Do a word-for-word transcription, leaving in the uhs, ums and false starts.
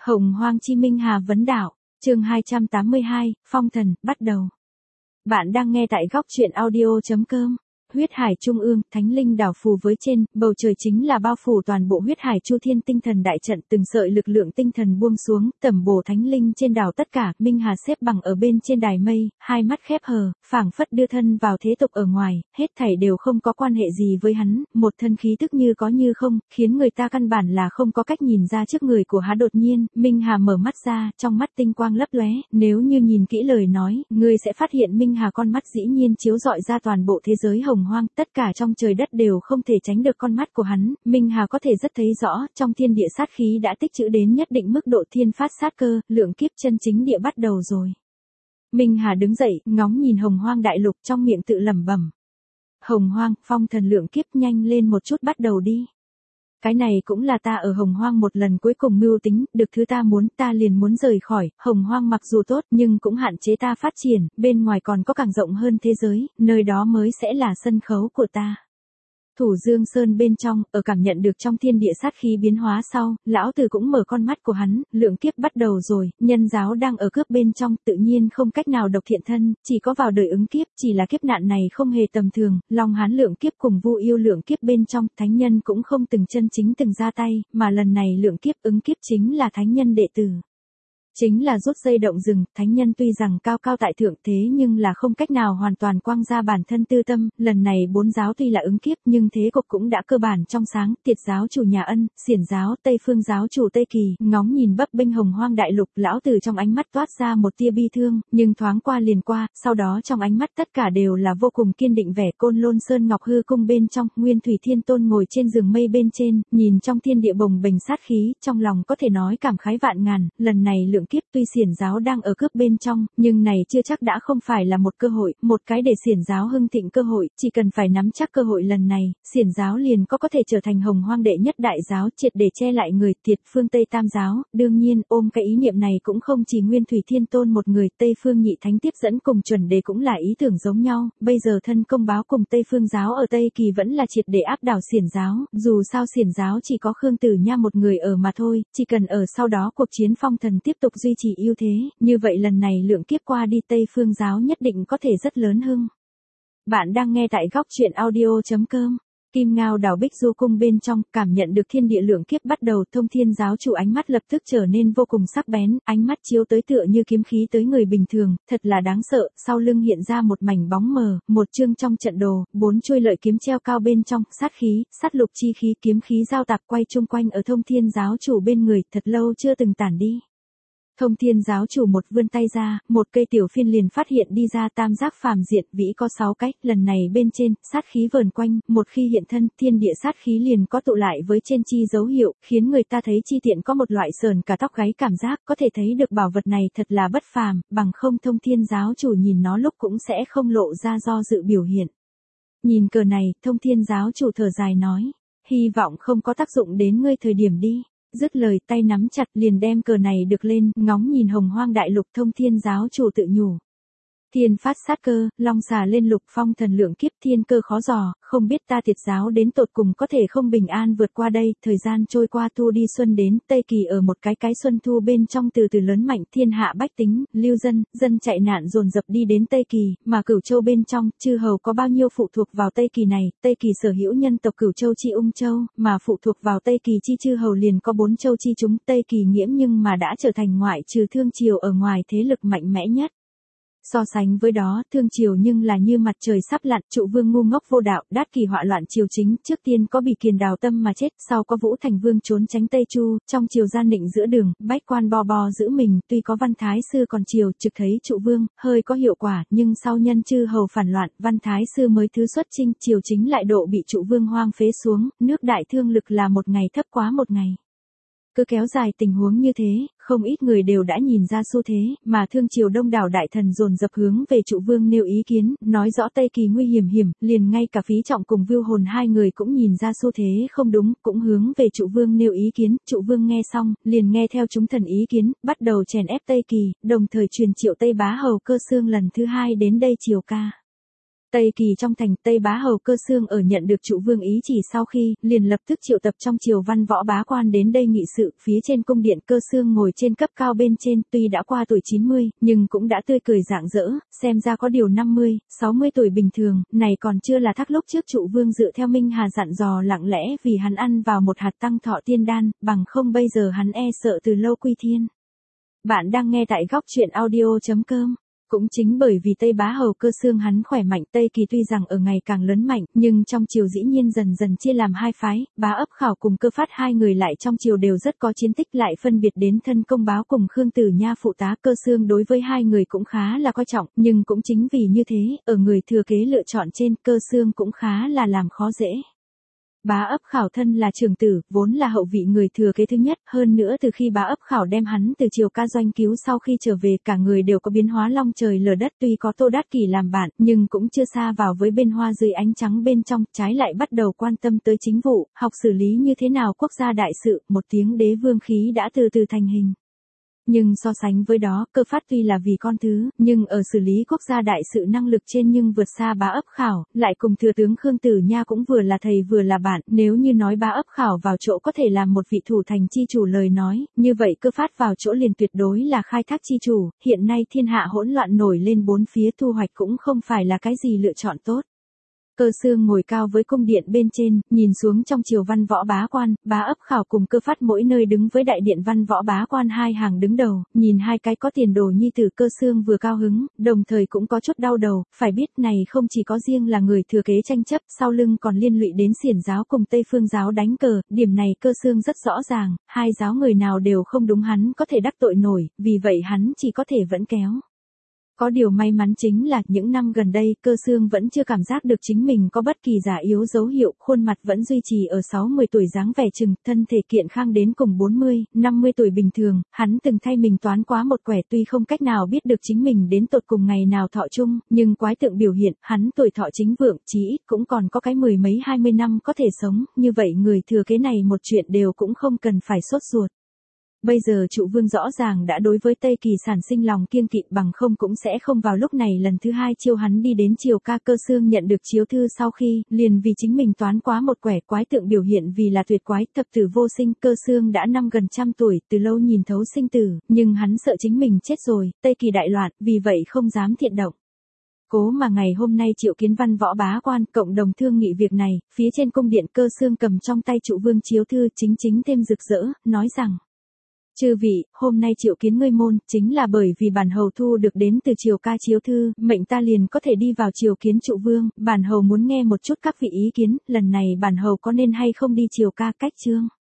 Hồng Hoang Chi Minh Hà vấn đạo, chương hai trăm tám mươi hai, Phong Thần, bắt đầu. Bạn đang nghe tại góc truyện audio.com. Huyết hải trung ương, thánh linh đảo phù với trên, bầu trời chính là bao phủ toàn bộ huyết hải chu thiên tinh thần đại trận, từng sợi lực lượng tinh thần buông xuống, tẩm bổ thánh linh trên đảo tất cả. Minh Hà xếp bằng ở bên trên đài mây, hai mắt khép hờ, phảng phất đưa thân vào thế tục ở ngoài, hết thảy đều không có quan hệ gì với hắn, một thân khí tức như có như không, khiến người ta căn bản là không có cách nhìn ra trước người của hắn. Đột nhiên, Minh Hà mở mắt ra, trong mắt tinh quang lấp lóe, nếu như nhìn kỹ lời nói, ngươi sẽ phát hiện Minh Hà con mắt dĩ nhiên chiếu rọi ra toàn bộ thế giới hồng hoang, tất cả trong trời đất đều không thể tránh được con mắt của hắn. Minh Hà có thể rất thấy rõ, trong thiên địa sát khí đã tích trữ đến nhất định mức độ, thiên phát sát cơ, lượng kiếp chân chính địa bắt đầu rồi. Minh Hà đứng dậy, ngóng nhìn hồng hoang đại lục, trong miệng tự lẩm bẩm. Hồng hoang, phong thần lượng kiếp, nhanh lên một chút bắt đầu đi. Cái này cũng là ta ở hồng hoang một lần cuối cùng mưu tính, được thứ ta muốn, ta liền muốn rời khỏi. Hồng hoang mặc dù tốt nhưng cũng hạn chế ta phát triển, bên ngoài còn có càng rộng hơn thế giới, nơi đó mới sẽ là sân khấu của ta. Thủ Dương Sơn bên trong, ở cảm nhận được trong thiên địa sát khí biến hóa sau, lão tử cũng mở con mắt của hắn, lượng kiếp bắt đầu rồi, nhân giáo đang ở cướp bên trong, tự nhiên không cách nào độc thiện thân, chỉ có vào đời ứng kiếp, chỉ là kiếp nạn này không hề tầm thường, Long Hán lượng kiếp cùng Vu Yêu lượng kiếp bên trong, thánh nhân cũng không từng chân chính từng ra tay, mà lần này lượng kiếp ứng kiếp chính là thánh nhân đệ tử. Chính là rút dây động rừng, thánh nhân tuy rằng cao cao tại thượng thế nhưng là không cách nào hoàn toàn quang ra bản thân tư tâm, lần này bốn giáo tuy là ứng kiếp nhưng thế cục cũng đã cơ bản trong sáng, Tiệt giáo chủ Nhà Ân, Xiển giáo, Tây Phương giáo chủ Tây Kỳ, ngóng nhìn bấp bênh hồng hoang đại lục, lão tử trong ánh mắt toát ra một tia bi thương, nhưng thoáng qua liền qua, sau đó trong ánh mắt tất cả đều là vô cùng kiên định vẻ. Côn Lôn Sơn Ngọc Hư cung bên trong, Nguyên Thủy Thiên Tôn ngồi trên giường mây bên trên, nhìn trong thiên địa bồng bềnh sát khí, trong lòng có thể nói cảm khái vạn ngàn, lần này lượng kiếp tuy Xiển giáo đang ở cướp bên trong, nhưng này chưa chắc đã không phải là một cơ hội, một cái để Xiển giáo hưng thịnh cơ hội, chỉ cần phải nắm chắc cơ hội lần này, Xiển giáo liền có có thể trở thành hồng hoang đệ nhất đại giáo, triệt để che lại người Tiệt phương Tây Tam giáo. Đương nhiên, ôm cái ý niệm này cũng không chỉ Nguyên Thủy Thiên Tôn một người, Tây Phương Nhị Thánh tiếp dẫn cùng chuẩn đề cũng là ý tưởng giống nhau, bây giờ thân công báo cùng Tây Phương giáo ở Tây Kỳ vẫn là triệt để áp đảo Xiển giáo, dù sao Xiển giáo chỉ có Khương Tử Nha một người ở mà thôi, chỉ cần ở sau đó cuộc chiến phong thần tiếp tục duy trì ưu thế, như vậy lần này lượng kiếp qua đi Tây Phương giáo nhất định có thể rất lớn hưng. Bạn đang nghe tại góc truyện audio.com. Kim Ngao đảo Bích Du cung bên trong, cảm nhận được thiên địa lượng kiếp bắt đầu, Thông Thiên giáo chủ ánh mắt lập tức trở nên vô cùng sắc bén, ánh mắt chiếu tới tựa như kiếm khí tới người bình thường, thật là đáng sợ. Sau lưng hiện ra một mảnh bóng mờ, một chương trong trận đồ, bốn chuôi lợi kiếm treo cao bên trong, sát khí, sát lục chi khí, kiếm khí giao tạp quay chung quanh ở Thông Thiên giáo chủ bên người, thật lâu chưa từng tản đi. Thông Thiên giáo chủ một vươn tay ra, một cây tiểu phiên liền phát hiện đi ra, tam giác phàm diện, vĩ có sáu cách, lần này bên trên, sát khí vờn quanh, một khi hiện thân, thiên địa sát khí liền có tụ lại với trên chi dấu hiệu, khiến người ta thấy chi tiện có một loại sờn cả tóc gáy cảm giác, có thể thấy được bảo vật này thật là bất phàm, bằng không Thông Thiên giáo chủ nhìn nó lúc cũng sẽ không lộ ra do dự biểu hiện. Nhìn cờ này, Thông Thiên giáo chủ thở dài nói, hy vọng không có tác dụng đến ngươi thời điểm đi. Dứt lời, tay nắm chặt liền đem cờ này được lên, ngóng nhìn hồng hoang đại lục. Thông Thiên giáo chủ tự nhủ. Thiên phát sát cơ, long xà lên lục, phong thần lượng kiếp, thiên cơ khó dò, không biết ta Tiệt giáo đến tột cùng có thể không bình an vượt qua đây. Thời gian trôi qua, thu đi xuân đến, Tây Kỳ ở một cái cái xuân thu bên trong từ từ lớn mạnh, thiên hạ bách tính, lưu dân, dân chạy nạn dồn dập đi đến Tây Kỳ, mà Cửu Châu bên trong, chư hầu có bao nhiêu phụ thuộc vào Tây Kỳ này. Tây Kỳ sở hữu nhân tộc Cửu Châu chi Ung Châu, mà phụ thuộc vào Tây Kỳ chi chư hầu liền có bốn châu chi chúng. Tây Kỳ nghiễm nhưng mà đã trở thành ngoại trừ Thương Triều ở ngoài thế lực mạnh mẽ nhất. So sánh với đó, Thương Triều nhưng là như mặt trời sắp lặn, Trụ Vương ngu ngốc vô đạo, Đát Kỳ họa loạn triều chính, trước tiên có Bỉ Kiền đào tâm mà chết, sau có Vũ Thành Vương trốn tránh Tây Chu, trong triều gian định giữa đường, bách quan bo bo giữ mình, tuy có Văn Thái Sư còn triều trực thấy Trụ Vương hơi có hiệu quả, nhưng sau nhân chư hầu phản loạn, Văn Thái Sư mới thứ xuất chinh, triều chính lại độ bị Trụ Vương hoang phế xuống, nước đại thương lực là một ngày thấp quá một ngày. Cứ kéo dài tình huống như thế, không ít người đều đã nhìn ra xu thế, mà Thương Triều đông đảo đại thần dồn dập hướng về Trụ Vương nêu ý kiến, nói rõ Tây Kỳ nguy hiểm hiểm, liền ngay cả Phí Trọng cùng Vưu Hồn hai người cũng nhìn ra xu thế không đúng, cũng hướng về Trụ Vương nêu ý kiến. Trụ Vương nghe xong, liền nghe theo chúng thần ý kiến, bắt đầu chèn ép Tây Kỳ, đồng thời truyền triệu Tây Bá hầu Cơ Xương lần thứ hai đến đây triều ca. Tây Kỳ trong thành, Tây Bá Hầu Cơ Xương ở nhận được trụ vương ý chỉ sau khi, liền lập tức triệu tập trong triều văn võ bá quan đến đây nghị sự. Phía trên cung điện, Cơ Xương ngồi trên cấp cao bên trên, tuy đã qua tuổi chín mươi, nhưng cũng đã tươi cười rạng rỡ, xem ra có điều năm mươi, sáu mươi tuổi bình thường, này còn chưa là thác lúc trước trụ vương dựa theo Minh Hà dặn dò lặng lẽ vì hắn ăn vào một hạt tăng thọ tiên đan, bằng không bây giờ hắn e sợ từ lâu quy thiên. Bạn đang nghe tại góc truyện audio chấm com. Cũng chính bởi vì Tây Bá Hầu Cơ Xương hắn khỏe mạnh, Tây Kỳ tuy rằng ở ngày càng lớn mạnh, nhưng trong triều dĩ nhiên dần dần chia làm hai phái, Bá Ấp Khảo cùng Cơ Phát hai người lại trong triều đều rất có chiến tích, lại phân biệt đến thân công báo cùng Khương Tử Nha phụ tá. Cơ Xương đối với hai người cũng khá là coi trọng, nhưng cũng chính vì như thế, ở người thừa kế lựa chọn trên, Cơ Xương cũng khá là làm khó dễ. Bá Ấp Khảo thân là trưởng tử, vốn là hậu vị người thừa kế thứ nhất, hơn nữa từ khi Bá Ấp Khảo đem hắn từ triều ca doanh cứu sau khi trở về, cả người đều có biến hóa long trời lở đất, tuy có Tô Đát Kỷ làm bạn, nhưng cũng chưa xa vào với bên hoa dưới ánh trắng bên trong, trái lại bắt đầu quan tâm tới chính vụ, học xử lý như thế nào quốc gia đại sự, một tiếng đế vương khí đã từ từ thành hình. Nhưng so sánh với đó, Cơ Phát tuy là vì con thứ, nhưng ở xử lý quốc gia đại sự năng lực trên nhưng vượt xa Bá Ấp Khảo, lại cùng thừa tướng Khương Tử Nha cũng vừa là thầy vừa là bạn, nếu như nói Bá Ấp Khảo vào chỗ có thể làm một vị thủ thành chi chủ lời nói, như vậy Cơ Phát vào chỗ liền tuyệt đối là khai thác chi chủ, hiện nay thiên hạ hỗn loạn nổi lên bốn phía, thu hoạch cũng không phải là cái gì lựa chọn tốt. Cơ Xương ngồi cao với cung điện bên trên, nhìn xuống trong triều văn võ bá quan, Bá Ấp Khảo cùng Cơ Phát mỗi nơi đứng với đại điện văn võ bá quan hai hàng đứng đầu, nhìn hai cái có tiền đồ nhi tử. Cơ Xương vừa cao hứng, đồng thời cũng có chút đau đầu, phải biết này không chỉ có riêng là người thừa kế tranh chấp, sau lưng còn liên lụy đến Xiển giáo cùng Tây Phương giáo đánh cờ, điểm này Cơ Xương rất rõ ràng, hai giáo người nào đều không đúng hắn có thể đắc tội nổi, vì vậy hắn chỉ có thể vẫn kéo. Có điều may mắn chính là những năm gần đây, Cơ Xương vẫn chưa cảm giác được chính mình có bất kỳ già yếu dấu hiệu, khuôn mặt vẫn duy trì ở sáu mươi tuổi dáng vẻ chừng, thân thể kiện khang đến cùng bốn mươi, năm mươi tuổi bình thường, hắn từng thay mình toán quá một quẻ, tuy không cách nào biết được chính mình đến tột cùng ngày nào thọ chung, nhưng quái tượng biểu hiện, hắn tuổi thọ chính vượng, chí ít cũng còn có cái mười mấy hai mươi năm có thể sống, như vậy người thừa kế này một chuyện đều cũng không cần phải sốt ruột. Bây giờ trụ vương rõ ràng đã đối với Tây Kỳ sản sinh lòng kiêng kỵ, bằng không cũng sẽ không vào lúc này lần thứ hai chiêu hắn đi đến triều ca. Cơ Xương nhận được chiếu thư sau khi, liền vì chính mình toán quá một quẻ, quái tượng biểu hiện vì là tuyệt quái, thập tử vô sinh. Cơ Xương đã năm gần trăm tuổi, từ lâu nhìn thấu sinh tử, nhưng hắn sợ chính mình chết rồi, Tây Kỳ đại loạn, vì vậy không dám thiện động. Cố mà ngày hôm nay triệu kiến văn võ bá quan, cộng đồng thương nghị việc này, phía trên cung điện Cơ Xương cầm trong tay trụ vương chiếu thư chính chính thêm rực rỡ, nói rằng: Chư vị, hôm nay triệu kiến ngươi môn, chính là bởi vì bản hầu thu được đến từ triều ca chiếu thư, mệnh ta liền có thể đi vào triều kiến trụ vương, bản hầu muốn nghe một chút các vị ý kiến, lần này bản hầu có nên hay không đi triều ca cách chương.